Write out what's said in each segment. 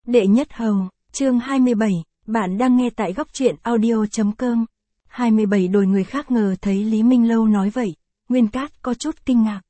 Đệ nhất hầu, chương 27, bạn đang nghe tại góc truyện audio.com. 27 đồi người khác ngờ thấy Lý Minh Lâu nói vậy, Nguyên Cát có chút kinh ngạc.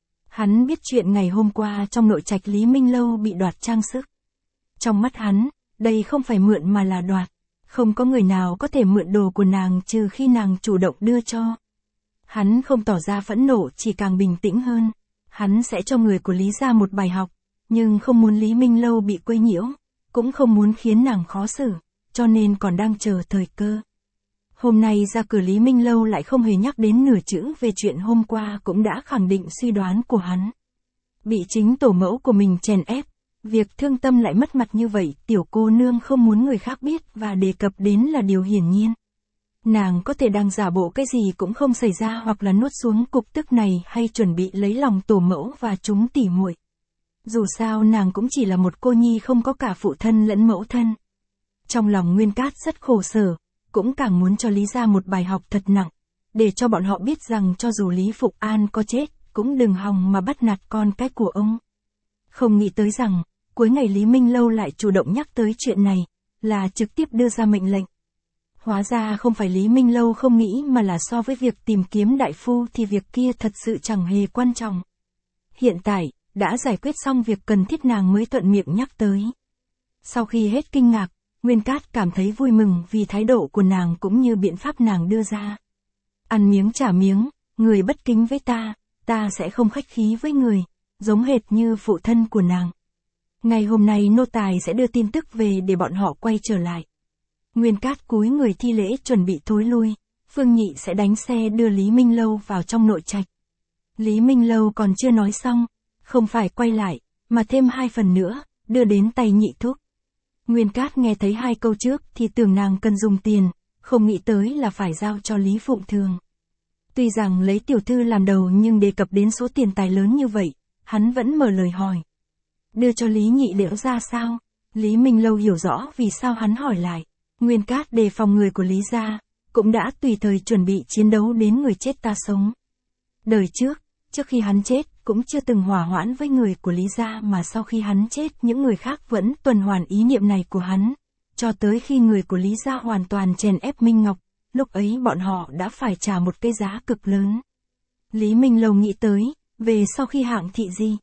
Hắn biết chuyện ngày hôm qua trong nội trạch Lý Minh Lâu bị đoạt trang sức. Trong mắt hắn, đây không phải mượn mà là đoạt. Không có người nào có thể mượn đồ của nàng trừ khi nàng chủ động đưa cho. Hắn không tỏ ra phẫn nộ, chỉ càng bình tĩnh hơn. Hắn sẽ cho người của Lý gia một bài học, nhưng không muốn Lý Minh Lâu bị quấy nhiễu, cũng không muốn khiến nàng khó xử, cho nên còn đang chờ thời cơ. Hôm nay ra cửa Lý Minh Lâu lại không hề nhắc đến nửa chữ về chuyện hôm qua, cũng đã khẳng định suy đoán của hắn. Bị chính tổ mẫu của mình chèn ép, việc thương tâm lại mất mặt như vậy, tiểu cô nương không muốn người khác biết và đề cập đến là điều hiển nhiên. Nàng có thể đang giả bộ cái gì cũng không xảy ra, hoặc là nuốt xuống cục tức này, hay chuẩn bị lấy lòng tổ mẫu và chúng tỉ muội. Dù sao nàng cũng chỉ là một cô nhi không có cả phụ thân lẫn mẫu thân. Trong lòng Nguyên Cát rất khổ sở, cũng càng muốn cho Lý gia một bài học thật nặng, để cho bọn họ biết rằng cho dù Lý Phục An có chết, cũng đừng hòng mà bắt nạt con cái của ông. Không nghĩ tới rằng, cuối ngày Lý Minh Lâu lại chủ động nhắc tới chuyện này, là trực tiếp đưa ra mệnh lệnh. Hóa ra không phải Lý Minh Lâu không nghĩ, mà là so với việc tìm kiếm đại phu thì việc kia thật sự chẳng hề quan trọng. Hiện tại, đã giải quyết xong việc cần thiết, nàng mới thuận miệng nhắc tới. Sau khi hết kinh ngạc, Nguyên Cát cảm thấy vui mừng vì thái độ của nàng cũng như biện pháp nàng đưa ra. Ăn miếng trả miếng, người bất kính với ta sẽ không khách khí với người, giống hệt như phụ thân của nàng. Ngày hôm nay nô tài sẽ đưa tin tức về để bọn họ quay trở lại. Nguyên Cát cúi người thi lễ chuẩn bị thối lui, Phương Nhị sẽ đánh xe đưa Lý Minh Lâu vào trong nội trạch. Lý Minh Lâu còn chưa nói xong, không phải quay lại, mà thêm 2 phần nữa, đưa đến tay Nhị thúc. Nguyên Cát nghe thấy 2 câu trước thì tưởng nàng cần dùng tiền, không nghĩ tới là phải giao cho Lý Phụng Thường. Tuy rằng lấy tiểu thư làm đầu, nhưng đề cập đến số tiền tài lớn như vậy, hắn vẫn mở lời hỏi. Đưa cho Lý Nhị Đễu ra sao? Lý Minh Lâu hiểu rõ vì sao hắn hỏi lại. Nguyên Cát đề phòng người của Lý gia, cũng đã tùy thời chuẩn bị chiến đấu đến người chết ta sống. Đời trước khi hắn chết, cũng chưa từng hòa hoãn với người của Lý gia, mà sau khi hắn chết những người khác vẫn tuần hoàn ý niệm này của hắn. Cho tới khi người của Lý gia hoàn toàn chèn ép Minh Ngọc, lúc ấy bọn họ đã phải trả một cái giá cực lớn. Lý Minh Lâu nghĩ tới, về sau khi Hạng Thị Di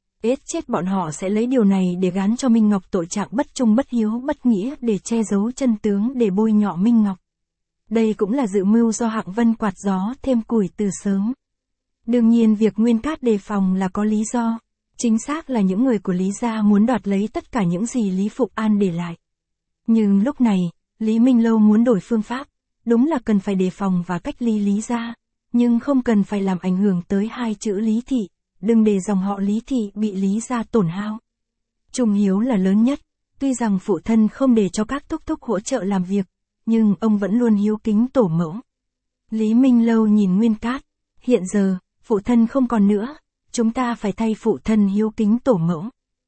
chết bọn họ sẽ lấy điều này để gán cho Minh Ngọc tội trạng bất trung bất hiếu bất nghĩa, để che giấu chân tướng, để bôi nhọ Minh Ngọc. Đây cũng là dự mưu do Hạng Vân quạt gió thêm củi từ sớm. Đương nhiên việc Nguyên Cát đề phòng là có lý do, chính xác là những người của Lý gia muốn đoạt lấy tất cả những gì Lý Phục An để lại. Nhưng lúc này, Lý Minh Lâu muốn đổi phương pháp, đúng là cần phải đề phòng và cách ly Lý gia, nhưng không cần phải làm ảnh hưởng tới 2 chữ Lý Thị, đừng để dòng họ Lý Thị bị Lý gia tổn hao. Trung hiếu là lớn nhất, tuy rằng phụ thân không để cho các thúc thúc hỗ trợ làm việc, nhưng ông vẫn luôn hiếu kính tổ mẫu. Lý Minh Lâu nhìn Nguyên Cát, hiện giờ, phụ thân không còn nữa, chúng ta phải thay phụ thân hiếu kính tổ mẫu.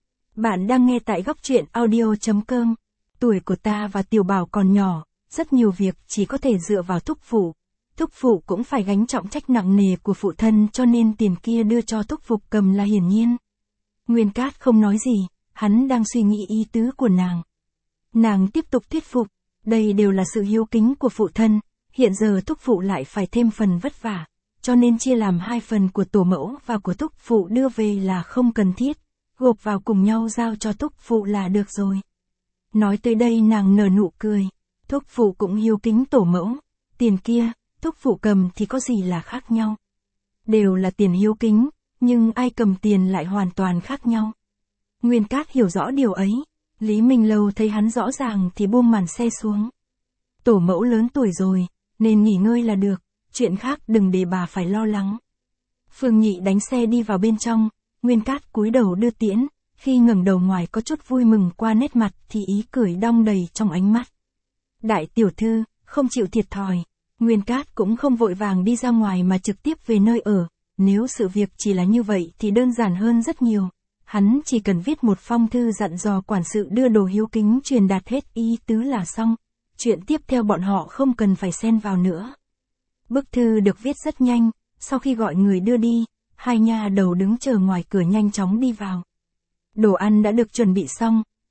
Bạn đang nghe tại góc truyện audio.com. Tuổi của ta và Tiểu Bảo còn nhỏ, rất nhiều việc chỉ có thể dựa vào thúc phụ. Thúc phụ cũng phải gánh trọng trách nặng nề của phụ thân, cho nên tiền kia đưa cho thúc phụ cầm là hiển nhiên. Nguyên Cát không nói gì, hắn đang suy nghĩ ý tứ của nàng. Nàng tiếp tục thuyết phục, đây đều là sự hiếu kính của phụ thân, hiện giờ thúc phụ lại phải thêm phần vất vả, cho nên chia làm 2 phần của tổ mẫu và của thúc phụ đưa về là không cần thiết, gộp vào cùng nhau giao cho thúc phụ là được rồi. Nói tới đây nàng nở nụ cười, thúc phụ cũng hiếu kính tổ mẫu, tiền kia, thúc phụ cầm thì có gì là khác nhau. Đều là tiền hiếu kính, nhưng ai cầm tiền lại hoàn toàn khác nhau. Nguyên Cát hiểu rõ điều ấy, Lý Minh Lâu thấy hắn rõ ràng thì buông màn xe xuống. Tổ mẫu lớn tuổi rồi, nên nghỉ ngơi là được, chuyện khác đừng để bà phải lo lắng. Phương Nhị đánh xe đi vào bên trong, Nguyên Cát cúi đầu đưa tiễn, khi ngẩng đầu ngoài có chút vui mừng qua nét mặt thì ý cười đong đầy trong ánh mắt. Đại tiểu thư, không chịu thiệt thòi. Nguyên Cát cũng không vội vàng đi ra ngoài mà trực tiếp về nơi ở, nếu sự việc chỉ là như vậy thì đơn giản hơn rất nhiều. Hắn chỉ cần viết một phong thư dặn dò quản sự đưa đồ hiếu kính truyền đạt hết ý tứ là xong, chuyện tiếp theo bọn họ không cần phải xen vào nữa. Bức thư được viết rất nhanh, sau khi gọi người đưa đi, 2 nha đầu đứng chờ ngoài cửa nhanh chóng đi vào. Đồ ăn đã được chuẩn bị xong,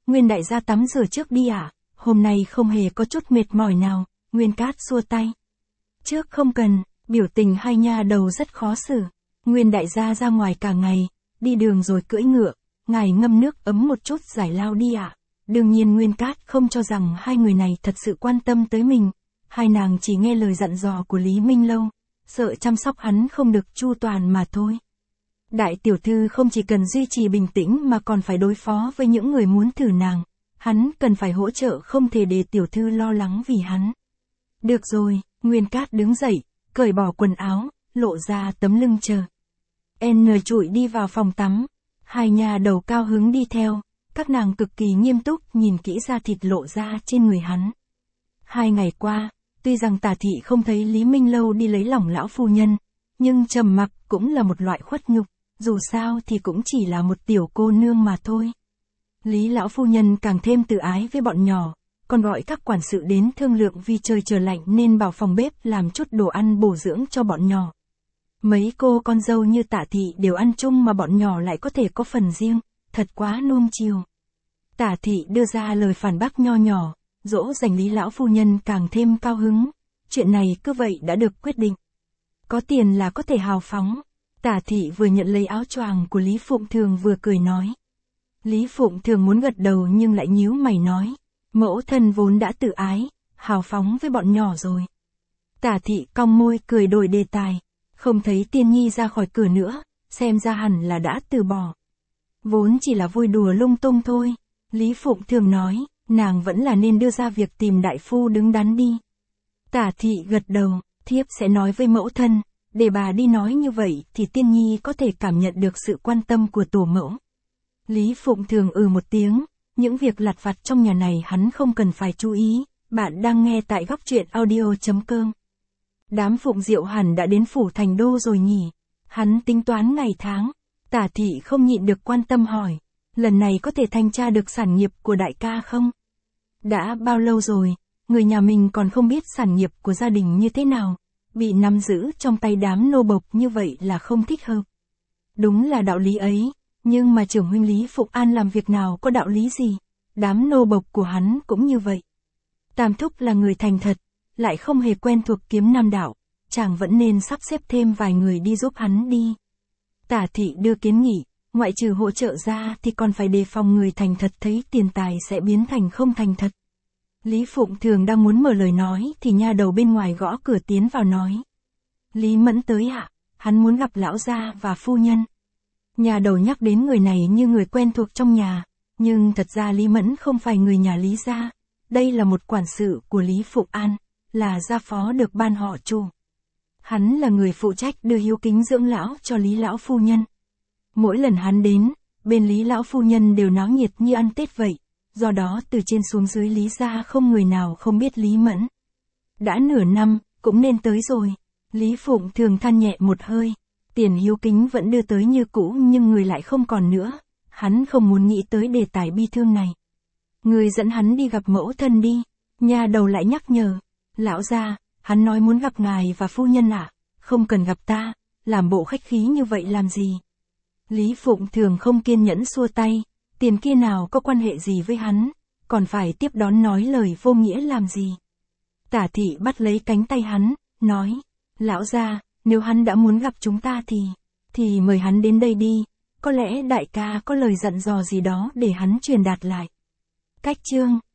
Nguyên đại gia tắm rửa trước đi ạ, hôm nay không hề có chút mệt mỏi nào, Nguyên Cát xua tay. Trước không cần, biểu tình hai nha đầu rất khó xử. Nguyên đại gia ra ngoài cả ngày, đi đường rồi cưỡi ngựa, ngài ngâm nước ấm một chút giải lao đi ạ. Đương nhiên Nguyên Cát không cho rằng hai người này thật sự quan tâm tới mình, hai nàng chỉ nghe lời dặn dò của Lý Minh Lâu, sợ chăm sóc hắn không được chu toàn mà thôi. Đại tiểu thư không chỉ cần duy trì bình tĩnh mà còn phải đối phó với những người muốn thử nàng, hắn cần phải hỗ trợ không thể để tiểu thư lo lắng vì hắn. Được rồi, Nguyên Cát đứng dậy, cởi bỏ quần áo, lộ ra tấm lưng chờ. N trụi đi vào phòng tắm, hai nhà đầu cao hứng đi theo, các nàng cực kỳ nghiêm túc nhìn kỹ da thịt lộ ra trên người hắn. 2 ngày qua, tuy rằng Tả thị không thấy Lý Minh Lâu đi lấy lòng lão phu nhân, nhưng trầm mặc cũng là một loại khuất nhục, dù sao thì cũng chỉ là một tiểu cô nương mà thôi. Lý lão phu nhân càng thêm tự ái với bọn nhỏ, còn gọi các quản sự đến thương lượng vì trời trở lạnh nên bảo phòng bếp làm chút đồ ăn bổ dưỡng cho bọn nhỏ. Mấy cô con dâu như Tả thị đều ăn chung mà bọn nhỏ lại có thể có phần riêng, thật quá nuông chiều. Tả thị đưa ra lời phản bác nho nhỏ, dỗ dành Lý lão phu nhân càng thêm cao hứng, chuyện này cứ vậy đã được quyết định. Có tiền là có thể hào phóng. Tả thị vừa nhận lấy áo choàng của Lý Phụng Thường vừa cười nói. Lý Phụng Thường muốn gật đầu nhưng lại nhíu mày nói, mẫu thân vốn đã tự ái, hào phóng với bọn nhỏ rồi. Tả thị cong môi cười đổi đề tài, không thấy Tiên Nhi ra khỏi cửa nữa, xem ra hẳn là đã từ bỏ. Vốn chỉ là vui đùa lung tung thôi, Lý Phụng Thường nói, nàng vẫn là nên đưa ra việc tìm đại phu đứng đắn đi. Tả thị gật đầu, thiếp sẽ nói với mẫu thân, để bà đi nói như vậy thì Tiên Nhi có thể cảm nhận được sự quan tâm của tổ mẫu. Lý Phụng Thường một tiếng, những việc lặt vặt trong nhà này hắn không cần phải chú ý, bạn đang nghe tại góc truyện audio.com. Đám Phụng Diệu hẳn đã đến phủ thành đô rồi nhỉ, hắn tính toán ngày tháng, Tả thị không nhịn được quan tâm hỏi, lần này có thể thanh tra được sản nghiệp của đại ca không? Đã bao lâu rồi, người nhà mình còn không biết sản nghiệp của gia đình như thế nào, bị nắm giữ trong tay đám nô bộc như vậy là không thích hợp. Đúng là đạo lý ấy, nhưng mà trưởng huynh Lý Phụng An làm việc nào có đạo lý gì, đám nô bộc của hắn cũng như vậy. Tam thúc là người thành thật, lại không hề quen thuộc kiếm nam đạo, chàng vẫn nên sắp xếp thêm vài người đi giúp hắn đi. Tả thị đưa kiến nghị, ngoại trừ hỗ trợ ra thì còn phải đề phòng người thành thật thấy tiền tài sẽ biến thành không thành thật. Lý Phụng Thường đang muốn mở lời nói thì nha đầu bên ngoài gõ cửa tiến vào nói. Lý Mẫn tới ạ, hắn muốn gặp lão gia và phu nhân. Nhà đầu nhắc đến người này như người quen thuộc trong nhà, nhưng thật ra Lý Mẫn không phải người nhà Lý gia, đây là một quản sự của Lý Phụng An, là gia phó được ban họ Chu. Hắn là người phụ trách đưa hiếu kính dưỡng lão cho Lý lão phu nhân. Mỗi lần hắn đến, bên Lý lão phu nhân đều náo nhiệt như ăn Tết vậy, do đó từ trên xuống dưới Lý gia không người nào không biết Lý Mẫn. Đã nửa năm, cũng nên tới rồi. Lý Phụng Thường than nhẹ một hơi, tiền hiếu kính vẫn đưa tới như cũ nhưng người lại không còn nữa, hắn không muốn nghĩ tới đề tài bi thương này. Người dẫn hắn đi gặp mẫu thân đi, nhà đầu lại nhắc nhở, lão gia, hắn nói muốn gặp ngài và phu nhân ạ, không cần gặp ta, làm bộ khách khí như vậy làm gì. Lý Phụng Thường không kiên nhẫn xua tay, tiền kia nào có quan hệ gì với hắn, còn phải tiếp đón nói lời vô nghĩa làm gì. Tả thị bắt lấy cánh tay hắn, nói, lão gia, nếu hắn đã muốn gặp chúng ta thì mời hắn đến đây đi, có lẽ đại ca có lời dặn dò gì đó để hắn truyền đạt lại. Cách chương